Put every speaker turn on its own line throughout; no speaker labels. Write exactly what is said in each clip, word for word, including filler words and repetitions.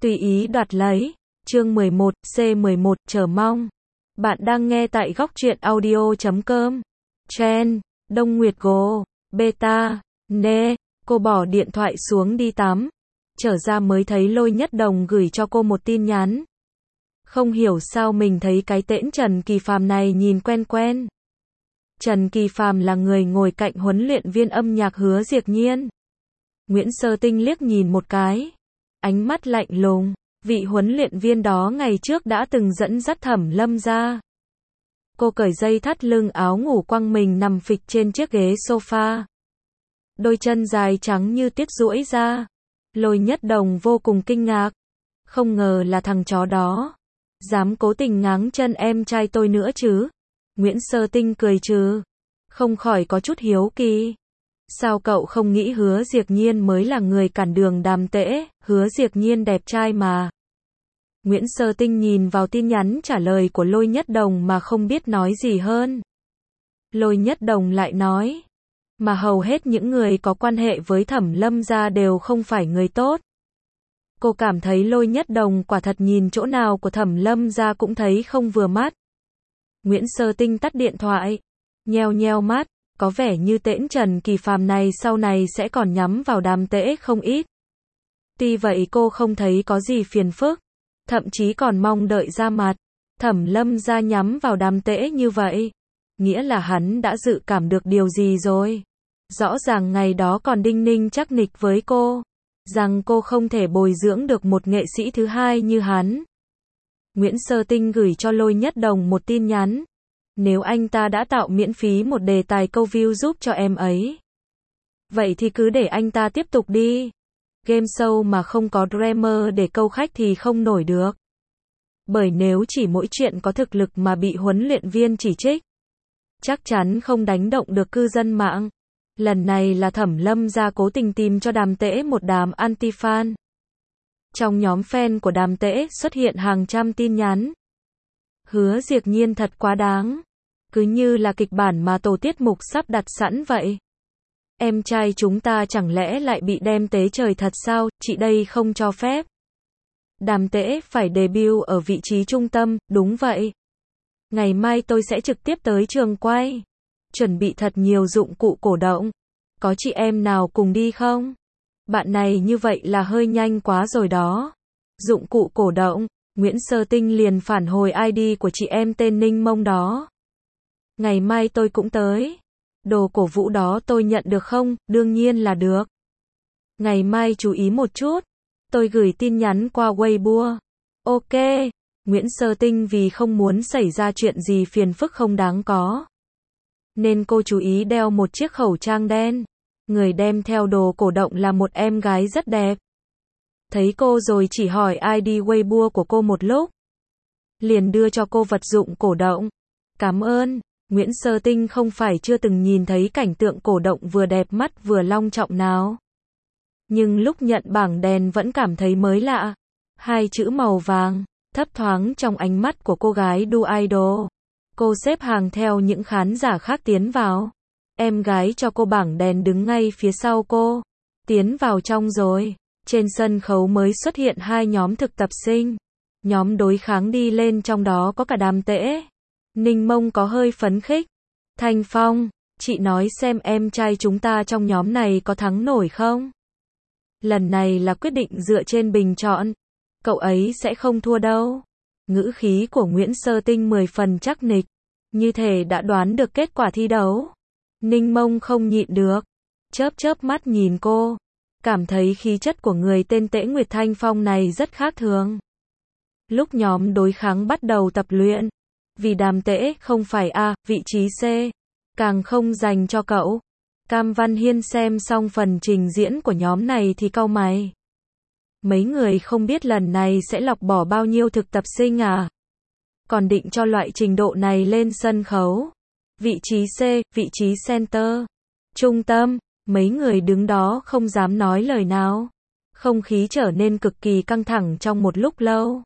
Tùy ý đoạt lấy. Chương mười một, C mười một, chờ mong. Bạn đang nghe tại góc truyện audio chấm com. Chen, Đông Nguyệt Go, Beta, Nê, cô bỏ điện thoại xuống đi tắm. Trở ra mới thấy Lôi Nhất Đồng gửi cho cô một tin nhắn. Không hiểu sao mình thấy cái tễn Trần Kỳ Phàm này nhìn quen quen. Trần Kỳ Phàm là người ngồi cạnh huấn luyện viên âm nhạc Hứa Diệc Nhiên. Nguyễn Sơ Tinh liếc nhìn một cái. Ánh mắt lạnh lùng. Vị huấn luyện viên đó ngày trước đã từng dẫn dắt Thẩm Lâm ra. Cô cởi dây thắt lưng áo ngủ quăng mình nằm phịch trên chiếc ghế sofa. Đôi chân dài trắng như tuyết duỗi ra. Lôi Nhất Đồng vô cùng kinh ngạc. Không ngờ là thằng chó đó. Dám cố tình ngáng chân em trai tôi nữa chứ. Nguyễn Sơ Tinh cười trừ. Không khỏi có chút hiếu kỳ. Sao cậu không nghĩ Hứa Diệc Nhiên mới là người cản đường Đàm Tễ, Hứa Diệc Nhiên đẹp trai mà. Nguyễn Sơ Tinh nhìn vào tin nhắn trả lời của Lôi Nhất Đồng mà không biết nói gì hơn. Lôi Nhất Đồng lại nói, mà hầu hết những người có quan hệ với Thẩm Lâm gia đều không phải người tốt. Cô cảm thấy Lôi Nhất Đồng quả thật nhìn chỗ nào của Thẩm Lâm gia cũng thấy không vừa mắt. Nguyễn Sơ Tinh tắt điện thoại, nheo nheo mắt. Có vẻ như tễn Trần Kỳ Phàm này sau này sẽ còn nhắm vào Đàm Tễ không ít. Tuy vậy cô không thấy có gì phiền phức, thậm chí còn mong đợi ra mặt. Thẩm Lâm gia nhắm vào Đàm Tễ như vậy, nghĩa là hắn đã dự cảm được điều gì rồi. Rõ ràng ngày đó còn đinh ninh chắc nịch với cô, rằng cô không thể bồi dưỡng được một nghệ sĩ thứ hai như hắn. Nguyễn Sơ Tinh gửi cho Lôi Nhất Đồng một tin nhắn. Nếu anh ta đã tạo miễn phí một đề tài câu view giúp cho em ấy, vậy thì cứ để anh ta tiếp tục đi. Game show mà không có drama để câu khách thì không nổi được. Bởi nếu chỉ mỗi chuyện có thực lực mà bị huấn luyện viên chỉ trích, chắc chắn không đánh động được cư dân mạng. Lần này là Thẩm Lâm gia cố tình tìm cho Đàm Tễ một đám anti-fan. Trong nhóm fan của Đàm Tễ xuất hiện hàng trăm tin nhắn. Hứa Diệc Nhiên thật quá đáng. Cứ như là kịch bản mà tổ tiết mục sắp đặt sẵn vậy. Em trai chúng ta chẳng lẽ lại bị đem tế trời thật sao, chị đây không cho phép. Đàm Tễ phải debut ở vị trí trung tâm, đúng vậy. Ngày mai tôi sẽ trực tiếp tới trường quay. Chuẩn bị thật nhiều dụng cụ cổ động. Có chị em nào cùng đi không? Bạn này như vậy là hơi nhanh quá rồi đó. Dụng cụ cổ động. Nguyễn Sơ Tinh liền phản hồi i đê của chị em tên Ninh Mông đó. Ngày mai tôi cũng tới. Đồ cổ vũ đó tôi nhận được không? Đương nhiên là được. Ngày mai chú ý một chút. Tôi gửi tin nhắn qua Weibo. Ok. Nguyễn Sơ Tinh vì không muốn xảy ra chuyện gì phiền phức không đáng có, nên cô chú ý đeo một chiếc khẩu trang đen. Người đem theo đồ cổ động là một em gái rất đẹp. Thấy cô rồi chỉ hỏi i đê Weibo của cô một lúc. Liền đưa cho cô vật dụng cổ động. Cảm ơn. Nguyễn Sơ Tinh không phải chưa từng nhìn thấy cảnh tượng cổ động vừa đẹp mắt vừa long trọng nào. Nhưng lúc nhận bảng đèn vẫn cảm thấy mới lạ. Hai chữ màu vàng, thấp thoáng trong ánh mắt của cô gái đu idol. Cô xếp hàng theo những khán giả khác tiến vào. Em gái cho cô bảng đèn đứng ngay phía sau cô. Tiến vào trong rồi. Trên sân khấu mới xuất hiện hai nhóm thực tập sinh. Nhóm đối kháng đi lên trong đó có cả Đàm Tễ. Ninh Mông có hơi phấn khích. Thanh Phong, chị nói xem em trai chúng ta trong nhóm này có thắng nổi không? Lần này là quyết định dựa trên bình chọn. Cậu ấy sẽ không thua đâu. Ngữ khí của Nguyễn Sơ Tinh mười phần chắc nịch. Như thể đã đoán được kết quả thi đấu. Ninh Mông không nhịn được. Chớp chớp mắt nhìn cô. Cảm thấy khí chất của người tên Tễ Nguyệt Thanh Phong này rất khác thường. Lúc nhóm đối kháng bắt đầu tập luyện, vì Đàm Tễ không phải A, vị trí C, càng không dành cho cậu. Cam Văn Hiên xem xong phần trình diễn của nhóm này thì cau mày. Mấy người không biết lần này sẽ lọc bỏ bao nhiêu thực tập sinh à? Còn định cho loại trình độ này lên sân khấu. Vị trí C, vị trí center, trung tâm. Mấy người đứng đó không dám nói lời nào. Không khí trở nên cực kỳ căng thẳng trong một lúc lâu.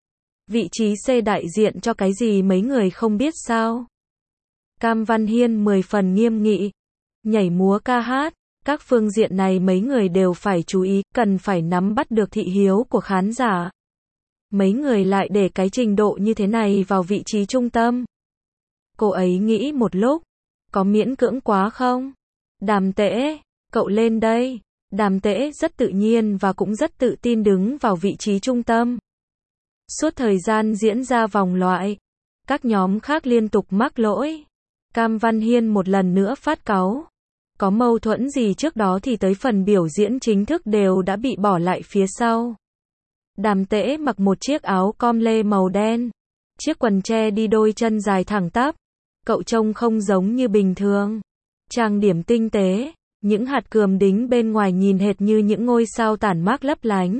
Vị trí C đại diện cho cái gì mấy người không biết sao? Cam Văn Hiên mười phần nghiêm nghị. Nhảy múa ca hát, Các phương diện này mấy người đều phải chú ý, cần phải nắm bắt được thị hiếu của khán giả. Mấy người lại để cái trình độ như thế này vào vị trí trung tâm. Cô ấy nghĩ một lúc, có miễn cưỡng quá không? Đàm Tễ, cậu lên đây. Đàm Tễ rất tự nhiên và cũng rất tự tin đứng vào vị trí trung tâm. Suốt thời gian diễn ra vòng loại, các nhóm khác liên tục mắc lỗi. Cam Văn Hiên một lần nữa phát cáu. Có mâu thuẫn gì trước đó thì tới phần biểu diễn chính thức đều đã bị bỏ lại phía sau. Đàm Tễ mặc một chiếc áo com lê màu đen, chiếc quần che đi đôi chân dài thẳng tắp. Cậu trông không giống như bình thường. Trang điểm tinh tế, những hạt cườm đính bên ngoài nhìn hệt như những ngôi sao tản mác lấp lánh.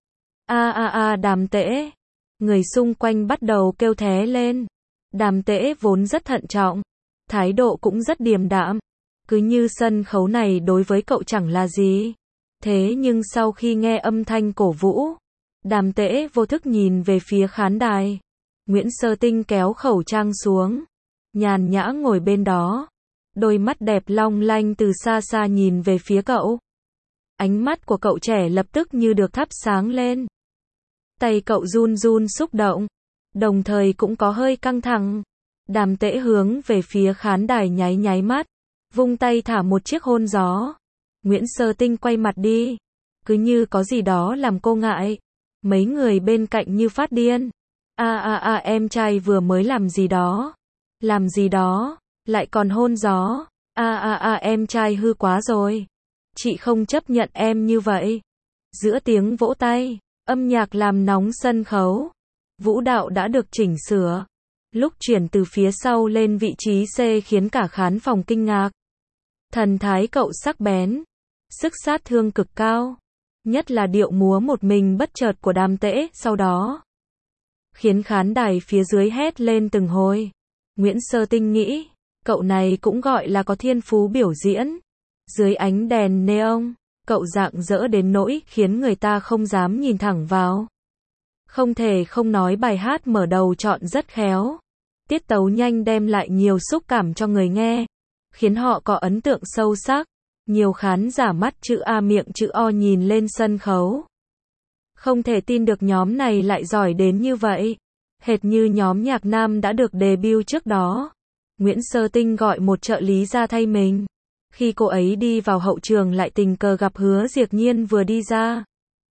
A a a Đàm Tễ. Người xung quanh bắt đầu kêu thé lên. Đàm Tễ vốn rất thận trọng, thái độ cũng rất điềm đạm. Cứ như sân khấu này đối với cậu chẳng là gì. Thế nhưng sau khi nghe âm thanh cổ vũ, Đàm Tễ vô thức nhìn về phía khán đài. Nguyễn Sơ Tinh kéo khẩu trang xuống, nhàn nhã ngồi bên đó. Đôi mắt đẹp long lanh từ xa xa nhìn về phía cậu. Ánh mắt của cậu trẻ lập tức như được thắp sáng lên. Tay cậu run run xúc động, đồng thời cũng có hơi căng thẳng. Đàm Tễ hướng về phía khán đài nháy nháy mắt, vung tay thả một chiếc hôn gió. Nguyễn Sơ Tinh quay mặt đi, cứ như có gì đó làm cô ngại. Mấy người bên cạnh như phát điên. A a a em trai vừa mới làm gì đó? Làm gì đó? Lại còn hôn gió. A a a em trai hư quá rồi. Chị không chấp nhận em như vậy. Giữa tiếng vỗ tay, âm nhạc làm nóng sân khấu. Vũ đạo đã được chỉnh sửa. Lúc chuyển từ phía sau lên vị trí C khiến cả khán phòng kinh ngạc. Thần thái cậu sắc bén, sức sát thương cực cao. Nhất là điệu múa một mình bất chợt của Đàm Tễ sau đó, khiến khán đài phía dưới hét lên từng hồi. Nguyễn Sơ Tinh nghĩ, cậu này cũng gọi là có thiên phú biểu diễn. Dưới ánh đèn neon, cậu rạng rỡ đến nỗi khiến người ta không dám nhìn thẳng vào. Không thể không nói bài hát mở đầu chọn rất khéo. Tiết tấu nhanh đem lại nhiều xúc cảm cho người nghe, khiến họ có ấn tượng sâu sắc. Nhiều khán giả mắt chữ A miệng chữ O nhìn lên sân khấu. Không thể tin được nhóm này lại giỏi đến như vậy. Hệt như nhóm nhạc nam đã được debut trước đó. Nguyễn Sơ Tinh gọi một trợ lý ra thay mình. Khi cô ấy đi vào hậu trường lại tình cờ gặp Hứa Diệc Nhiên vừa đi ra.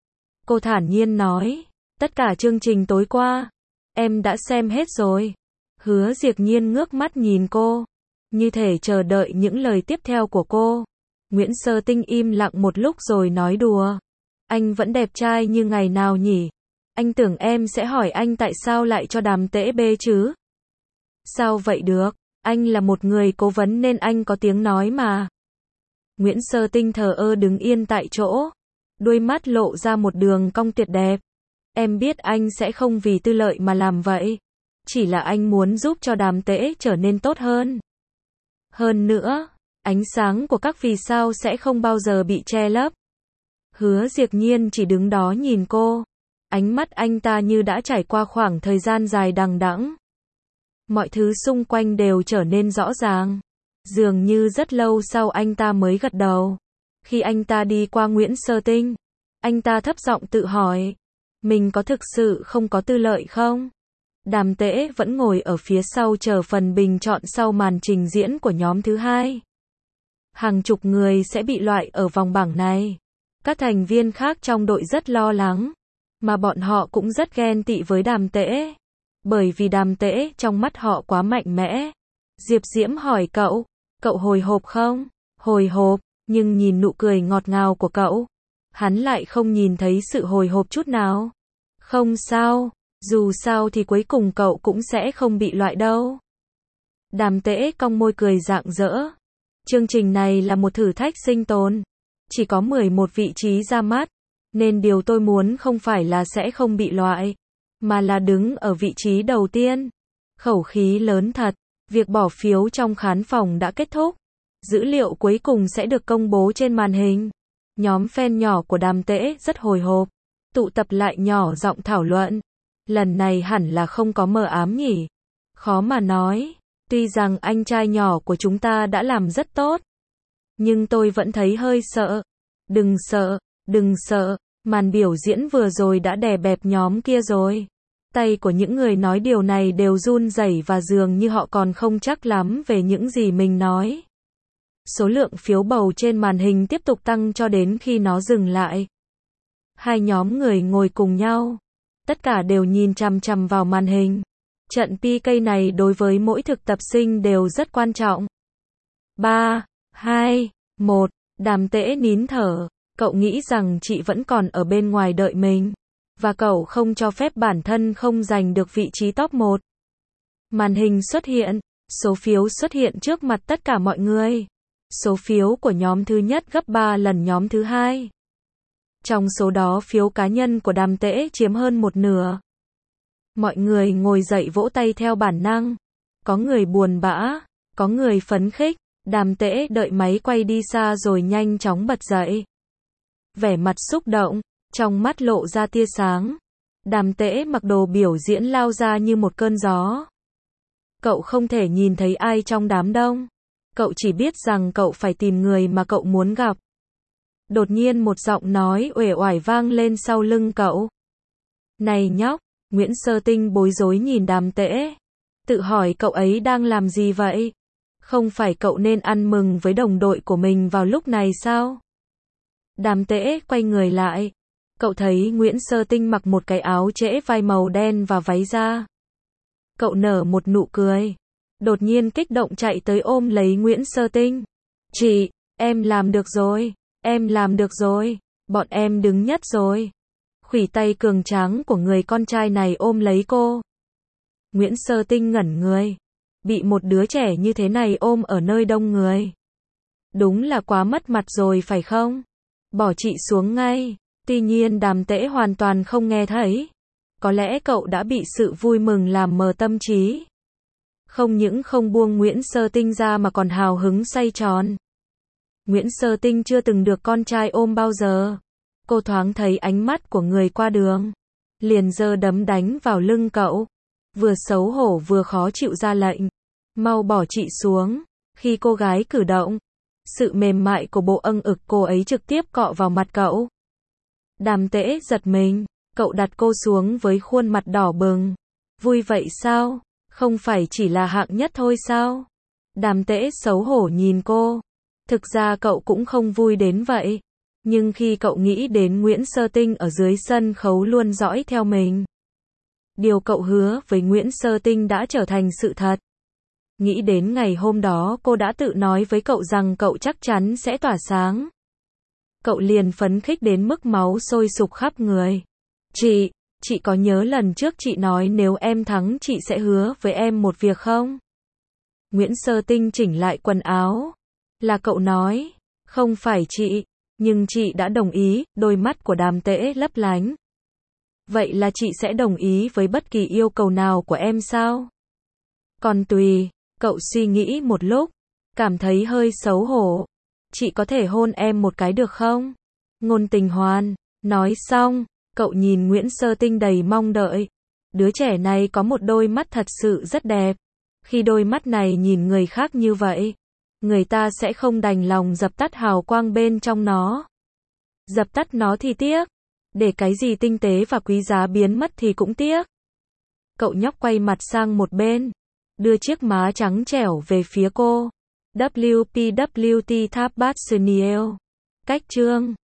Cô thản nhiên nói, tất cả chương trình tối qua, em đã xem hết rồi. Hứa Diệc Nhiên ngước mắt nhìn cô, như thể chờ đợi những lời tiếp theo của cô. Nguyễn Sơ Tinh im lặng một lúc rồi nói đùa. Anh vẫn đẹp trai như ngày nào nhỉ? Anh tưởng em sẽ hỏi anh tại sao lại cho Đàm Tễ bê chứ? Sao vậy được? Anh là một người cố vấn nên anh có tiếng nói mà. Nguyễn Sơ Tinh thờ ơ đứng yên tại chỗ. Đôi mắt lộ ra một đường cong tuyệt đẹp. Em biết anh sẽ không vì tư lợi mà làm vậy. Chỉ là anh muốn giúp cho Đàm Tễ trở nên tốt hơn. Hơn nữa, ánh sáng của các vì sao sẽ không bao giờ bị che lấp. Hứa Diệc Nhiên chỉ đứng đó nhìn cô. Ánh mắt anh ta như đã trải qua khoảng thời gian dài đằng đẵng. Mọi thứ xung quanh đều trở nên rõ ràng. Dường như rất lâu sau anh ta mới gật đầu. Khi anh ta đi qua Nguyễn Sơ Tinh, anh ta thấp giọng tự hỏi, mình có thực sự không có tư lợi không? Đàm Tễ vẫn ngồi ở phía sau chờ phần bình chọn sau màn trình diễn của nhóm thứ hai. Hàng chục người sẽ bị loại ở vòng bảng này. Các thành viên khác trong đội rất lo lắng, mà bọn họ cũng rất ghen tị với Đàm Tễ. Bởi vì Đàm Tễ trong mắt họ quá mạnh mẽ. Diệp Diễm hỏi cậu, cậu hồi hộp không? Hồi hộp, nhưng nhìn nụ cười ngọt ngào của cậu, hắn lại không nhìn thấy sự hồi hộp chút nào. Không sao, dù sao thì cuối cùng cậu cũng sẽ không bị loại đâu. Đàm Tễ cong môi cười rạng rỡ. Chương trình này là một thử thách sinh tồn. Chỉ có mười một vị trí ra mắt, nên điều tôi muốn không phải là sẽ không bị loại, mà là đứng ở vị trí đầu tiên. Khẩu khí lớn thật. Việc bỏ phiếu trong khán phòng đã kết thúc. Dữ liệu cuối cùng sẽ được công bố trên màn hình. Nhóm fan nhỏ của Đàm Tễ rất hồi hộp, tụ tập lại nhỏ giọng thảo luận. Lần này hẳn là không có mờ ám nhỉ? Khó mà nói. Tuy rằng anh trai nhỏ của chúng ta đã làm rất tốt, Nhưng tôi vẫn thấy hơi sợ. Đừng sợ, đừng sợ, màn biểu diễn vừa rồi đã đè bẹp nhóm kia rồi. Tay của những người nói điều này đều run rẩy và dường như họ còn không chắc lắm về những gì mình nói. Số lượng phiếu bầu trên màn hình tiếp tục tăng cho đến khi nó dừng lại. Hai nhóm người ngồi cùng nhau. Tất cả đều nhìn chằm chằm vào màn hình. Trận pê ca này đối với mỗi thực tập sinh đều rất quan trọng. ba, hai, một, Đàm Tễ nín thở. Cậu nghĩ rằng chị vẫn còn ở bên ngoài đợi mình. Và cậu không cho phép bản thân không giành được vị trí top một. Màn hình xuất hiện. Số phiếu xuất hiện trước mặt tất cả mọi người. Số phiếu của nhóm thứ nhất gấp ba lần nhóm thứ hai. Trong số đó phiếu cá nhân của Đàm Tễ chiếm hơn một nửa. Mọi người ngồi dậy vỗ tay theo bản năng. Có người buồn bã, có người phấn khích. Đàm Tễ đợi máy quay đi xa rồi nhanh chóng bật dậy. Vẻ mặt xúc động, trong mắt lộ ra tia sáng. Đàm Tễ mặc đồ biểu diễn lao ra như một cơn gió. Cậu không thể nhìn thấy ai trong đám đông. Cậu chỉ biết rằng cậu phải tìm người mà cậu muốn gặp. Đột nhiên một giọng nói uể oải vang lên sau lưng cậu. Này nhóc, Nguyễn Sơ Tinh bối rối nhìn Đàm Tễ. Tự hỏi cậu ấy đang làm gì vậy? Không phải cậu nên ăn mừng với đồng đội của mình vào lúc này sao? Đàm Tễ quay người lại. Cậu thấy Nguyễn Sơ Tinh mặc một cái áo trễ vai màu đen và váy da. Cậu nở một nụ cười. Đột nhiên kích động chạy tới ôm lấy Nguyễn Sơ Tinh. Chị, em làm được rồi. Em làm được rồi. Bọn em đứng nhất rồi. Khuỷu tay cường tráng của người con trai này ôm lấy cô. Nguyễn Sơ Tinh ngẩn người. Bị một đứa trẻ như thế này ôm ở nơi đông người. Đúng là quá mất mặt rồi phải không? Bỏ chị xuống ngay. Tuy nhiên Đàm Tễ hoàn toàn không nghe thấy. Có lẽ cậu đã bị sự vui mừng làm mờ tâm trí. Không những không buông Nguyễn Sơ Tinh ra mà còn hào hứng xoay tròn. Nguyễn Sơ Tinh chưa từng được con trai ôm bao giờ. Cô thoáng thấy ánh mắt của người qua đường. Liền giơ đấm đánh vào lưng cậu. Vừa xấu hổ vừa khó chịu ra lệnh. Mau bỏ chị xuống. Khi cô gái cử động, sự mềm mại của bộ âng ực cô ấy trực tiếp cọ vào mặt cậu. Đàm Tễ giật mình. Cậu đặt cô xuống với khuôn mặt đỏ bừng. Vui vậy sao? Không phải chỉ là hạng nhất thôi sao? Đàm Tễ xấu hổ nhìn cô. Thực ra cậu cũng không vui đến vậy. Nhưng khi cậu nghĩ đến Nguyễn Sơ Tinh ở dưới sân khấu luôn dõi theo mình. Điều cậu hứa với Nguyễn Sơ Tinh đã trở thành sự thật. Nghĩ đến ngày hôm đó cô đã tự nói với cậu rằng cậu chắc chắn sẽ tỏa sáng. Cậu liền phấn khích đến mức máu sôi sục khắp người. Chị, chị có nhớ lần trước chị nói nếu em thắng chị sẽ hứa với em một việc không? Nguyễn Sơ Tinh chỉnh lại quần áo. Là cậu nói, không phải chị, nhưng chị đã đồng ý, đôi mắt của Đàm Tễ lấp lánh. Vậy là chị sẽ đồng ý với bất kỳ yêu cầu nào của em sao? Còn tùy, cậu suy nghĩ một lúc, cảm thấy hơi xấu hổ. Chị có thể hôn em một cái được không? Ngôn Tình Hoan, nói xong, cậu nhìn Nguyễn Sơ Tinh đầy mong đợi. Đứa trẻ này có một đôi mắt thật sự rất đẹp. Khi đôi mắt này nhìn người khác như vậy, người ta sẽ không đành lòng dập tắt hào quang bên trong nó. Dập tắt nó thì tiếc. Để cái gì tinh tế và quý giá biến mất thì cũng tiếc. Cậu nhóc quay mặt sang một bên, đưa chiếc má trắng trẻo về phía cô. vê kép vê kép tê Tháp Bát Sniel. Cách chương